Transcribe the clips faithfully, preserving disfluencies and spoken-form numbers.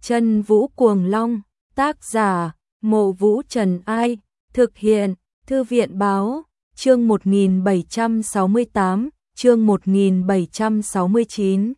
Chân Vũ Cuồng Long, tác giả, Mộ Vũ Trần Ai, thực hiện, Thư viện báo, chương một nghìn bảy trăm sáu mươi tám, chương một nghìn bảy trăm sáu mươi chín.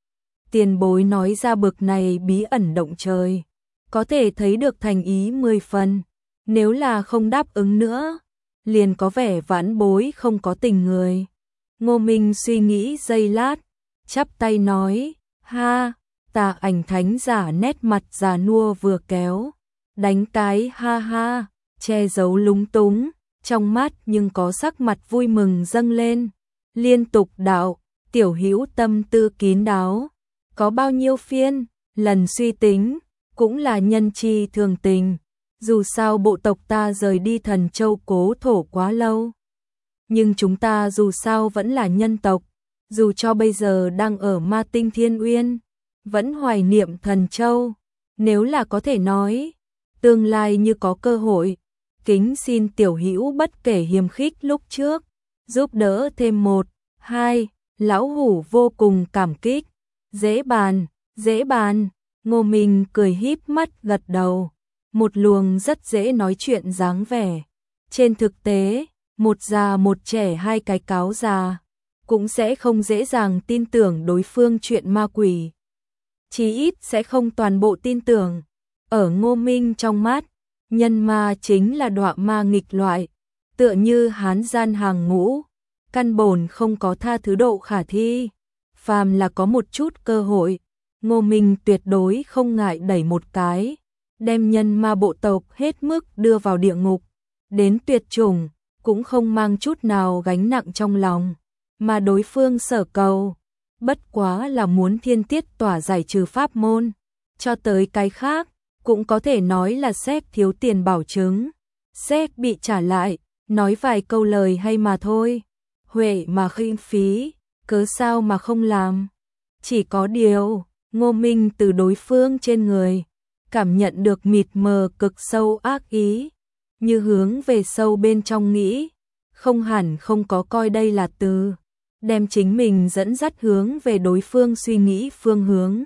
Tiền bối nói ra bực này bí ẩn động trời, có thể thấy được thành ý mười phần, nếu là không đáp ứng nữa, liền có vẻ vãn bối không có tình người. Ngô Minh suy nghĩ giây lát, chắp tay nói, ha, Tà Ảnh thánh giả nét mặt già nua vừa kéo, đánh cái ha ha, che giấu lúng túng, trong mắt nhưng có sắc mặt vui mừng dâng lên, liên tục đạo, tiểu hữu tâm tư kín đáo, có bao nhiêu phiên, lần suy tính, cũng là nhân chi thường tình, dù sao bộ tộc ta rời đi Thần Châu cố thổ quá lâu. Nhưng chúng ta dù sao vẫn là nhân tộc, dù cho bây giờ đang ở Ma Tinh Thiên Uyên, vẫn hoài niệm Thần Châu, nếu là có thể nói, tương lai như có cơ hội, kính xin tiểu hữu bất kể hiềm khích lúc trước, giúp đỡ thêm một, hai, lão hủ vô cùng cảm kích, dễ bàn, dễ bàn, Ngô Minh cười híp mắt gật đầu, một luồng rất dễ nói chuyện dáng vẻ, trên thực tế, một già một trẻ hai cái cáo già, cũng sẽ không dễ dàng tin tưởng đối phương chuyện ma quỷ. Chí ít sẽ không toàn bộ tin tưởng. Ở Ngô Minh trong mắt, nhân ma chính là đọa ma nghịch loại, tựa như hán gian hàng ngũ, căn bổn không có tha thứ độ khả thi. Phàm là có một chút cơ hội, Ngô Minh tuyệt đối không ngại đẩy một cái, đem nhân ma bộ tộc hết mức đưa vào địa ngục, đến tuyệt chủng, cũng không mang chút nào gánh nặng trong lòng, mà đối phương sở cầu, bất quá là muốn thiên tiết tỏa giải trừ pháp môn, cho tới cái khác, cũng có thể nói là xét thiếu tiền bảo chứng, xét bị trả lại, nói vài câu lời hay mà thôi, huệ mà khinh phí, cớ sao mà không làm. Chỉ có điều, Ngô Minh từ đối phương trên người, cảm nhận được mịt mờ cực sâu ác ý, như hướng về sâu bên trong nghĩ, không hẳn không có coi đây là từ, đem chính mình dẫn dắt hướng về đối phương suy nghĩ phương hướng.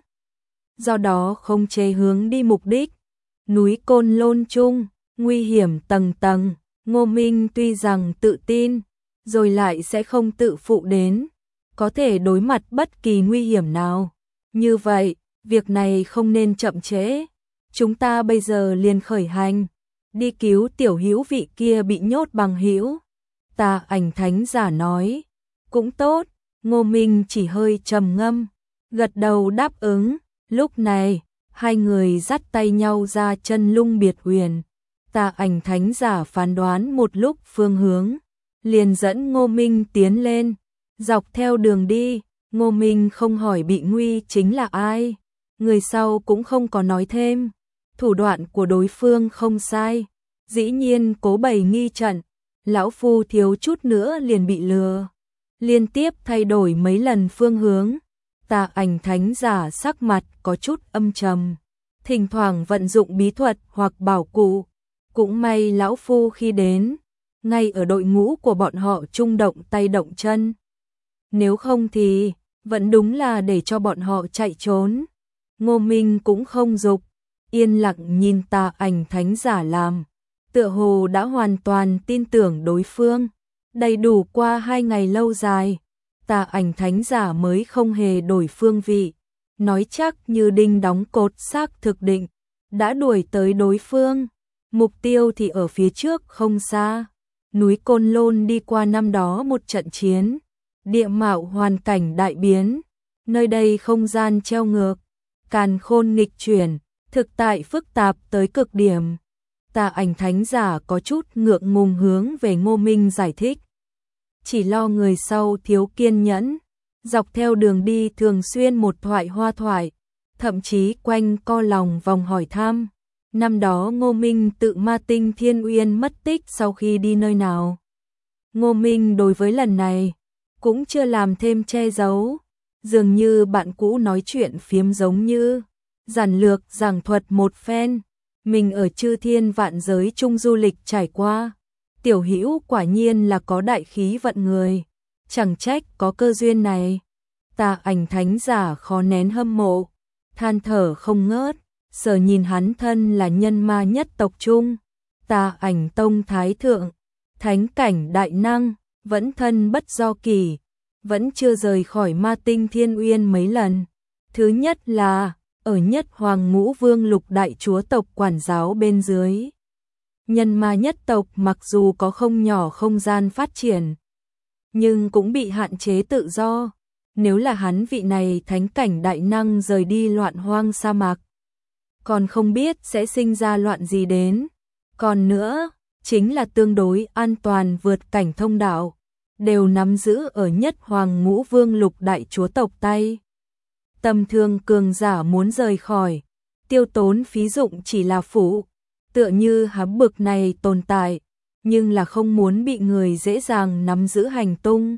Do đó không chế hướng đi mục đích, núi Côn Lôn chung, nguy hiểm tầng tầng, Ngô Minh tuy rằng tự tin, rồi lại sẽ không tự phụ đến, có thể đối mặt bất kỳ nguy hiểm nào. Như vậy, việc này không nên chậm trễ, chúng ta bây giờ liền khởi hành, đi cứu tiểu hữu vị kia bị nhốt bằng hữu. Tà Ảnh thánh giả nói, cũng tốt, Ngô Minh chỉ hơi trầm ngâm, gật đầu đáp ứng, lúc này, hai người dắt tay nhau ra chân lung biệt huyền. Tà Ảnh thánh giả phán đoán một lúc phương hướng, liền dẫn Ngô Minh tiến lên, dọc theo đường đi, Ngô Minh không hỏi bị nguy chính là ai, người sau cũng không có nói thêm, thủ đoạn của đối phương không sai, dĩ nhiên cố bày nghi trận, lão phu thiếu chút nữa liền bị lừa, liên tiếp thay đổi mấy lần phương hướng. Tà Ảnh thánh giả sắc mặt có chút âm trầm, thỉnh thoảng vận dụng bí thuật hoặc bảo cụ, cũng may lão phu khi đến, ngay ở đội ngũ của bọn họ trung động tay động chân. Nếu không thì, vẫn đúng là để cho bọn họ chạy trốn. Ngô Minh cũng không dục, yên lặng nhìn Tà Ảnh thánh giả làm, tựa hồ đã hoàn toàn tin tưởng đối phương. Đầy đủ qua hai ngày lâu dài, Tà Ảnh thánh giả mới không hề đổi phương vị, nói chắc như đinh đóng cột xác thực định, đã đuổi tới đối phương, mục tiêu thì ở phía trước không xa, núi Côn Lôn đi qua năm đó một trận chiến, địa mạo hoàn cảnh đại biến, nơi đây không gian treo ngược, càn khôn nghịch chuyển, thực tại phức tạp tới cực điểm. Tà Ảnh thánh giả có chút ngượng ngùng hướng về Ngô Minh giải thích, chỉ lo người sau thiếu kiên nhẫn, dọc theo đường đi thường xuyên một thoại hoa thoại, thậm chí quanh co lòng vòng hỏi thăm, năm đó Ngô Minh tự Ma Tinh Thiên Uyên mất tích sau khi đi nơi nào. Ngô Minh đối với lần này, cũng chưa làm thêm che giấu, dường như bạn cũ nói chuyện phiếm giống như, giản lược giảng thuật một phen, mình ở chư thiên vạn giới chung du lịch trải qua. Tiểu hữu quả nhiên là có đại khí vận người, chẳng trách có cơ duyên này. Tà Ảnh thánh giả khó nén hâm mộ, than thở không ngớt, Sở nhìn hắn thân là nhân ma nhất tộc trung, Tà Ảnh Tông Thái Thượng, thánh cảnh đại năng, vẫn thân bất do kỳ, vẫn chưa rời khỏi ma tinh Thiên Uyên mấy lần. Thứ nhất là, ở nhất Hoàng Ngũ Vương lục đại chúa tộc quản giáo bên dưới. Nhân ma nhất tộc mặc dù có không nhỏ không gian phát triển, nhưng cũng bị hạn chế tự do. Nếu là hắn vị này thánh cảnh đại năng rời đi loạn hoang sa mạc, còn không biết sẽ sinh ra loạn gì đến. Còn nữa, chính là tương đối an toàn vượt cảnh thông đạo, đều nắm giữ ở nhất Hoàng Ngũ Vương lục đại chúa tộc tay. Tầm thường cường giả muốn rời khỏi, tiêu tốn phí dụng chỉ là phụ, tựa như hắn bực này tồn tại, nhưng là không muốn bị người dễ dàng nắm giữ hành tung.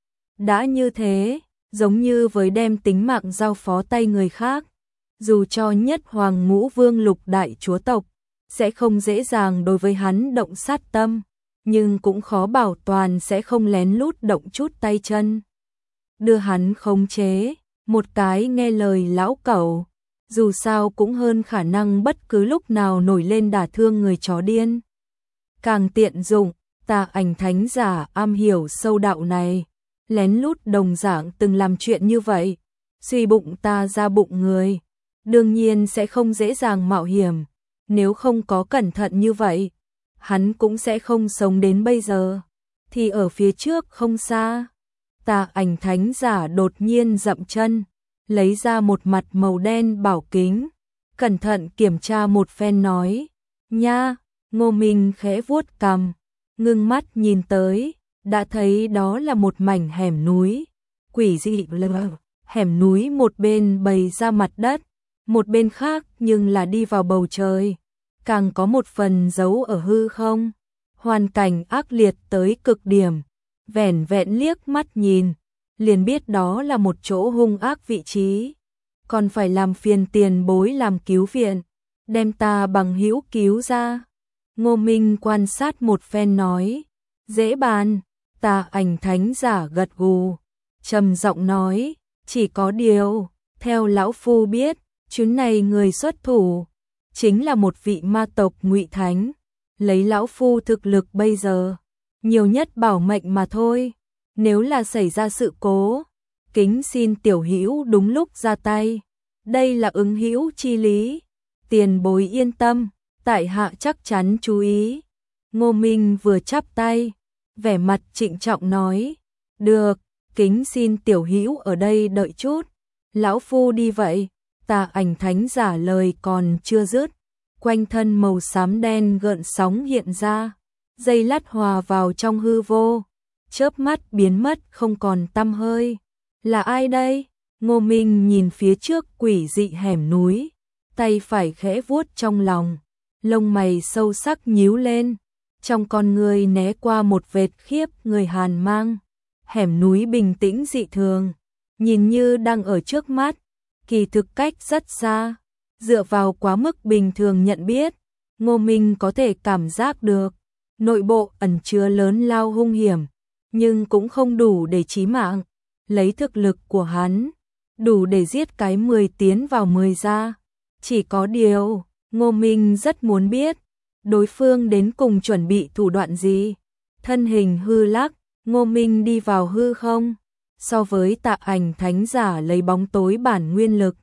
Đã như thế, giống như với đem tính mạng giao phó tay người khác, dù cho nhất Hoàng Ngũ Vương lục đại chúa tộc, sẽ không dễ dàng đối với hắn động sát tâm, nhưng cũng khó bảo toàn sẽ không lén lút động chút tay chân. Đưa hắn khống chế, một cái nghe lời lão cẩu, dù sao cũng hơn khả năng bất cứ lúc nào nổi lên đả thương người chó điên. Càng tiện dụng, Tà Ảnh thánh giả am hiểu sâu đạo này, lén lút đồng dạng từng làm chuyện như vậy, suy bụng ta ra bụng người, đương nhiên sẽ không dễ dàng mạo hiểm, nếu không có cẩn thận như vậy, hắn cũng sẽ không sống đến bây giờ. Thì ở phía trước không xa, Tà Ảnh thánh giả đột nhiên dậm chân, lấy ra một mặt màu đen bảo kính, cẩn thận kiểm tra một phen nói, nha. Ngô Minh khẽ vuốt cằm, ngưng mắt nhìn tới, đã thấy đó là một mảnh hẻm núi, quỷ dị lờ. Hẻm núi một bên bày ra mặt đất, một bên khác nhưng là đi vào bầu trời, càng có một phần giấu ở hư không. Hoàn cảnh ác liệt tới cực điểm, vẻn vẹn liếc mắt nhìn, liền biết đó là một chỗ hung ác vị trí, còn phải làm phiền tiền bối làm cứu viện, đem ta bằng hữu cứu ra. Ngô Minh quan sát một phen nói, dễ bàn. Tà Ảnh thánh giả gật gù, trầm giọng nói, chỉ có điều, theo lão phu biết, chuyến này người xuất thủ chính là một vị ma tộc ngụy thánh, lấy lão phu thực lực bây giờ, nhiều nhất bảo mệnh mà thôi, nếu là xảy ra sự cố, kính xin tiểu hữu đúng lúc ra tay, đây là ứng hữu chi lý, tiền bối yên tâm, tại hạ chắc chắn chú ý. Ngô Minh vừa chắp tay, vẻ mặt trịnh trọng nói, được, kính xin tiểu hữu ở đây đợi chút, lão phu đi vậy. Tà Ảnh thánh giả lời còn chưa dứt, quanh thân màu xám đen gợn sóng hiện ra, dây lát hòa vào trong hư vô, chớp mắt biến mất không còn tăm hơi. Là ai đây? Ngô Minh nhìn phía trước quỷ dị hẻm núi, tay phải khẽ vuốt trong lòng, lông mày sâu sắc nhíu lên, trong con người né qua một vệt khiếp người hàn mang. Hẻm núi bình tĩnh dị thường, nhìn như đang ở trước mắt, kỳ thực cách rất xa, dựa vào quá mức bình thường nhận biết, Ngô Minh có thể cảm giác được, nội bộ ẩn chứa lớn lao hung hiểm, nhưng cũng không đủ để chí mạng, lấy thực lực của hắn, đủ để giết cái mười tiến vào mười ra. Chỉ có điều, Ngô Minh rất muốn biết, đối phương đến cùng chuẩn bị thủ đoạn gì. Thân hình hư lắc, Ngô Minh đi vào hư không, so với Tà Ảnh thánh giả lấy bóng tối bản nguyên lực,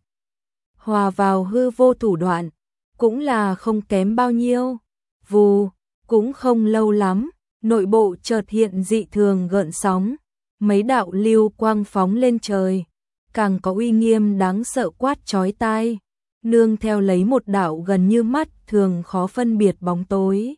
hòa vào hư vô thủ đoạn, cũng là không kém bao nhiêu. Vù, cũng không lâu lắm, nội bộ chợt hiện dị thường gợn sóng, mấy đạo lưu quang phóng lên trời, càng có uy nghiêm đáng sợ quát chói tai, nương theo lấy một đạo gần như mắt thường khó phân biệt bóng tối.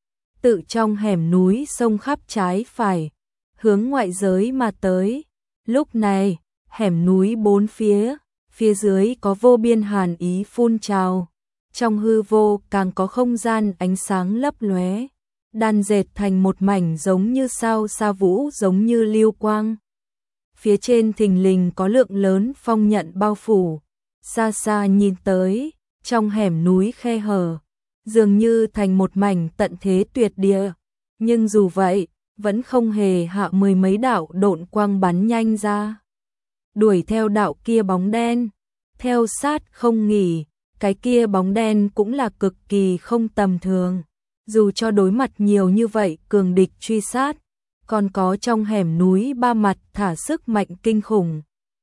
Tự trong hẻm núi sông khắp trái phải, hướng ngoại giới mà tới. Lúc này, hẻm núi bốn phía, phía dưới có vô biên hàn ý phun trào, trong hư vô càng có không gian ánh sáng lấp lóe, đan dệt thành một mảnh giống như sao sa vũ, giống như lưu quang. Phía trên thình lình có lượng lớn phong nhận bao phủ, xa xa nhìn tới, trong hẻm núi khe hở, dường như thành một mảnh tận thế tuyệt địa, nhưng dù vậy, vẫn không hề hạ mười mấy đạo độn quang bắn nhanh ra, đuổi theo đạo kia bóng đen, theo sát không nghỉ, cái kia bóng đen cũng là cực kỳ không tầm thường. Dù cho đối mặt nhiều như vậy cường địch truy sát, còn có trong hẻm núi ba mặt thả sức mạnh kinh khủng,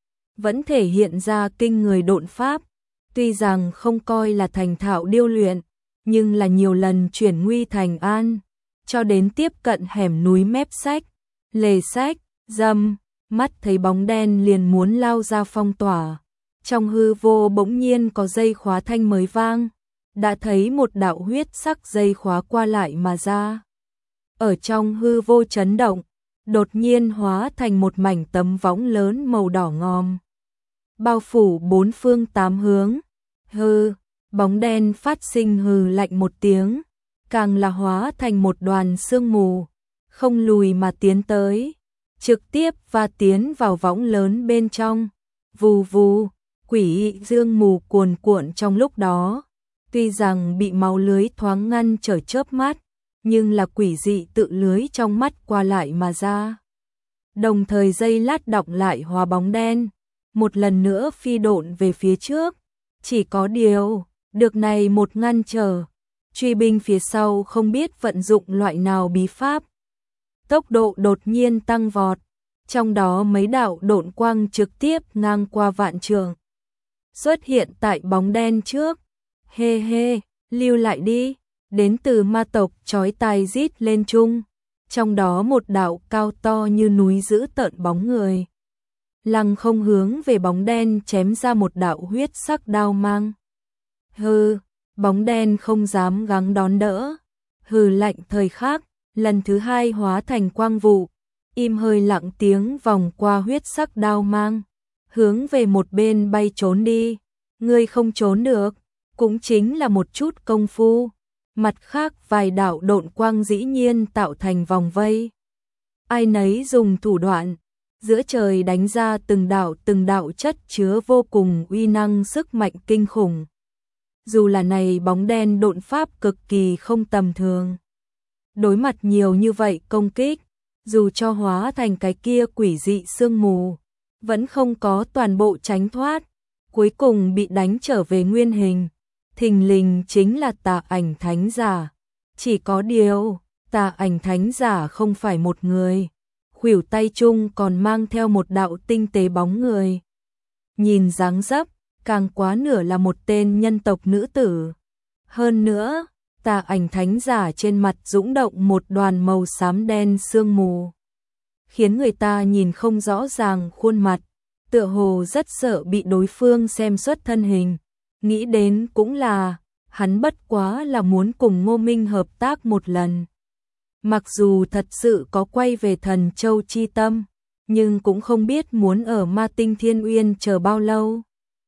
vẫn thể hiện ra kinh người độn pháp. Tuy rằng không coi là thành thạo điêu luyện, nhưng là nhiều lần chuyển nguy thành an, cho đến tiếp cận hẻm núi mép sách, lề sách, dâm, mắt thấy bóng đen liền muốn lao ra phong tỏa. Trong hư vô bỗng nhiên có dây khóa thanh mới vang, đã thấy một đạo huyết sắc dây khóa qua lại mà ra. Ở trong hư vô chấn động, đột nhiên hóa thành một mảnh tấm võng lớn màu đỏ ngòm, bao phủ bốn phương tám hướng. Hư, bóng đen phát sinh hừ lạnh một tiếng, càng là hóa thành một đoàn sương mù, không lùi mà tiến tới, trực tiếp va tiến vào võng lớn bên trong. Vù vù, quỷ dương mù cuồn cuộn trong lúc đó, tuy rằng bị máu lưới thoáng ngăn trở chớp mắt, nhưng là quỷ dị tự lưới trong mắt qua lại mà ra. Đồng thời dây lát đọng lại hóa bóng đen, một lần nữa phi độn về phía trước. Chỉ có điều, được này một ngăn trở, truy binh phía sau không biết vận dụng loại nào bí pháp. Tốc độ đột nhiên tăng vọt, trong đó mấy đạo độn quang trực tiếp ngang qua vạn trường, xuất hiện tại bóng đen trước. Hê hê, lưu lại đi, đến từ ma tộc chói tai rít lên chung, trong đó một đạo cao to như núi dữ tợn bóng người. Lăng không hướng về bóng đen chém ra một đạo huyết sắc đao mang. Hừ, bóng đen không dám gắng đón đỡ. Hừ lạnh thời khắc, lần thứ hai hóa thành quang vụ, im hơi lặng tiếng vòng qua huyết sắc đao mang, hướng về một bên bay trốn đi. Ngươi không trốn được, cũng chính là một chút công phu. Mặt khác vài đạo độn quang dĩ nhiên tạo thành vòng vây. Ai nấy dùng thủ đoạn, giữa trời đánh ra từng đạo từng đạo chất chứa vô cùng uy năng sức mạnh kinh khủng. Dù là này bóng đen độn pháp cực kỳ không tầm thường. Đối mặt nhiều như vậy công kích, dù cho hóa thành cái kia quỷ dị sương mù, vẫn không có toàn bộ tránh thoát, cuối cùng bị đánh trở về nguyên hình. Thình lình chính là Tà Ảnh Thánh Giả. Chỉ có điều, Tà Ảnh Thánh Giả không phải một người, khuỷu tay chung còn mang theo một đạo tinh tế bóng người. Nhìn dáng dấp, càng quá nửa là một tên nhân tộc nữ tử. Hơn nữa, Tà Ảnh Thánh Giả trên mặt dũng động một đoàn màu xám đen sương mù, khiến người ta nhìn không rõ ràng khuôn mặt, tựa hồ rất sợ bị đối phương xem xuất thân hình. Nghĩ đến cũng là, hắn bất quá là muốn cùng Ngô Minh hợp tác một lần. Mặc dù thật sự có quay về Thần Châu chi tâm, nhưng cũng không biết muốn ở Ma Tinh Thiên Uyên chờ bao lâu.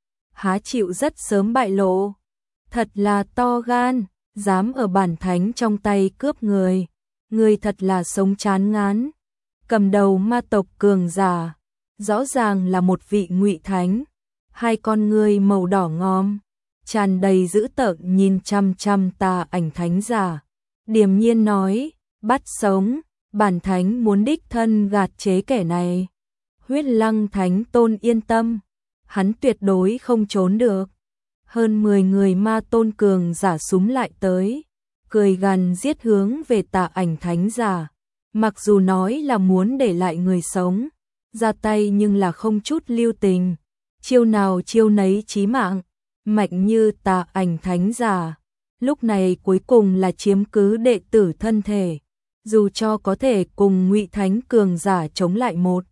Há chịu rất sớm bại lộ. Thật là to gan, dám ở bản thánh trong tay cướp người. Người thật là sống chán ngán. Cầm đầu ma tộc cường giả, rõ ràng là một vị ngụy thánh. Hai con người màu đỏ ngòm, tràn đầy dữ tợn nhìn chăm chăm Tà Ảnh Thánh Giả. Điềm nhiên nói, bắt sống, bản thánh muốn đích thân gạt chế kẻ này. Huyết Lăng Thánh Tôn yên tâm, hắn tuyệt đối không trốn được. Hơn mười người ma tôn cường giả súm lại tới, cười gằn giết hướng về Tà Ảnh Thánh Giả. Mặc dù nói là muốn để lại người sống, ra tay nhưng là không chút lưu tình. Chiêu nào chiêu nấy chí mạng, mạnh như Tà Ảnh Thánh Giả. Lúc này cuối cùng là chiếm cứ đệ tử thân thể, dù cho có thể cùng Ngụy Thánh cường giả chống lại một,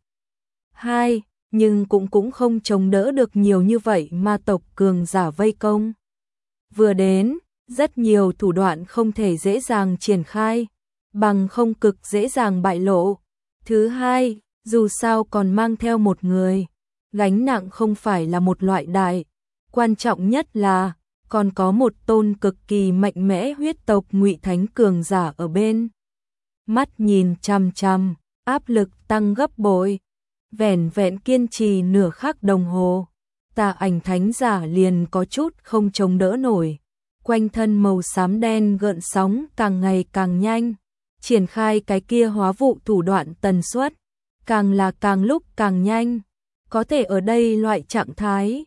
hai, nhưng cũng cũng không chống đỡ được nhiều như vậy ma tộc cường giả vây công. Vừa đến, rất nhiều thủ đoạn không thể dễ dàng triển khai, bằng không cực dễ dàng bại lộ. Thứ hai, dù sao còn mang theo một người, gánh nặng không phải là một loại đại, quan trọng nhất là còn có một tôn cực kỳ mạnh mẽ huyết tộc Ngụy Thánh cường giả ở bên. Mắt nhìn chằm chằm, áp lực tăng gấp bội. Vẻn vẹn kiên trì nửa khắc đồng hồ, Tà Ảnh Thánh Giả liền có chút không chống đỡ nổi. Quanh thân màu xám đen gợn sóng càng ngày càng nhanh, triển khai cái kia hóa vụ thủ đoạn tần suất, càng là càng lúc càng nhanh. Có thể ở đây loại trạng thái,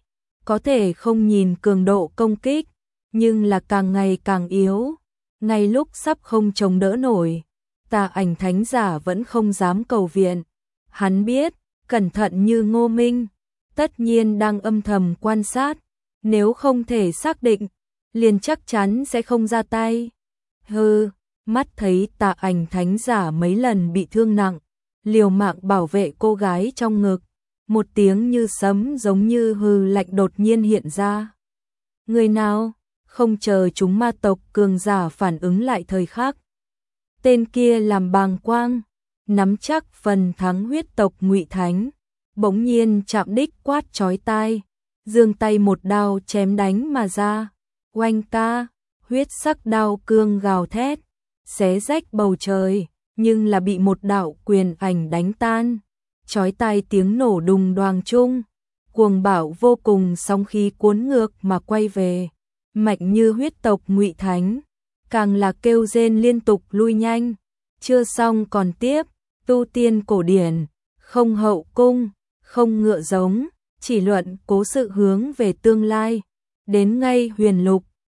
có thể không nhìn cường độ công kích, nhưng là càng ngày càng yếu. Ngay lúc sắp không chống đỡ nổi, Tà Ảnh Thánh Giả vẫn không dám cầu viện. Hắn biết, cẩn thận như Ngô Minh, tất nhiên đang âm thầm quan sát, nếu không thể xác định, liền chắc chắn sẽ không ra tay. Hừ, mắt thấy Tà Ảnh Thánh Giả mấy lần bị thương nặng, liều mạng bảo vệ cô gái trong ngực, một tiếng như sấm giống như hừ lạnh đột nhiên hiện ra. Người nào? Không chờ chúng ma tộc cường giả phản ứng lại thời khắc, tên kia làm bàng quang, nắm chắc phần thắng huyết tộc Ngụy Thánh, bỗng nhiên chạm đích quát chói tai, giương tay một đao chém đánh mà ra. Oanh ca, huyết sắc đao cương gào thét, xé rách bầu trời, nhưng là bị một đạo quyền ảnh đánh tan. Chói tai tiếng nổ đùng đoàng chung, cuồng bạo vô cùng sóng khí cuốn ngược mà quay về. Mạnh như huyết tộc Ngụy Thánh, càng là kêu rên liên tục lui nhanh. Chưa xong còn tiếp, tu tiên cổ điển, không hậu cung, không ngựa giống, chỉ luận cố sự hướng về tương lai. Đến ngay huyền lục,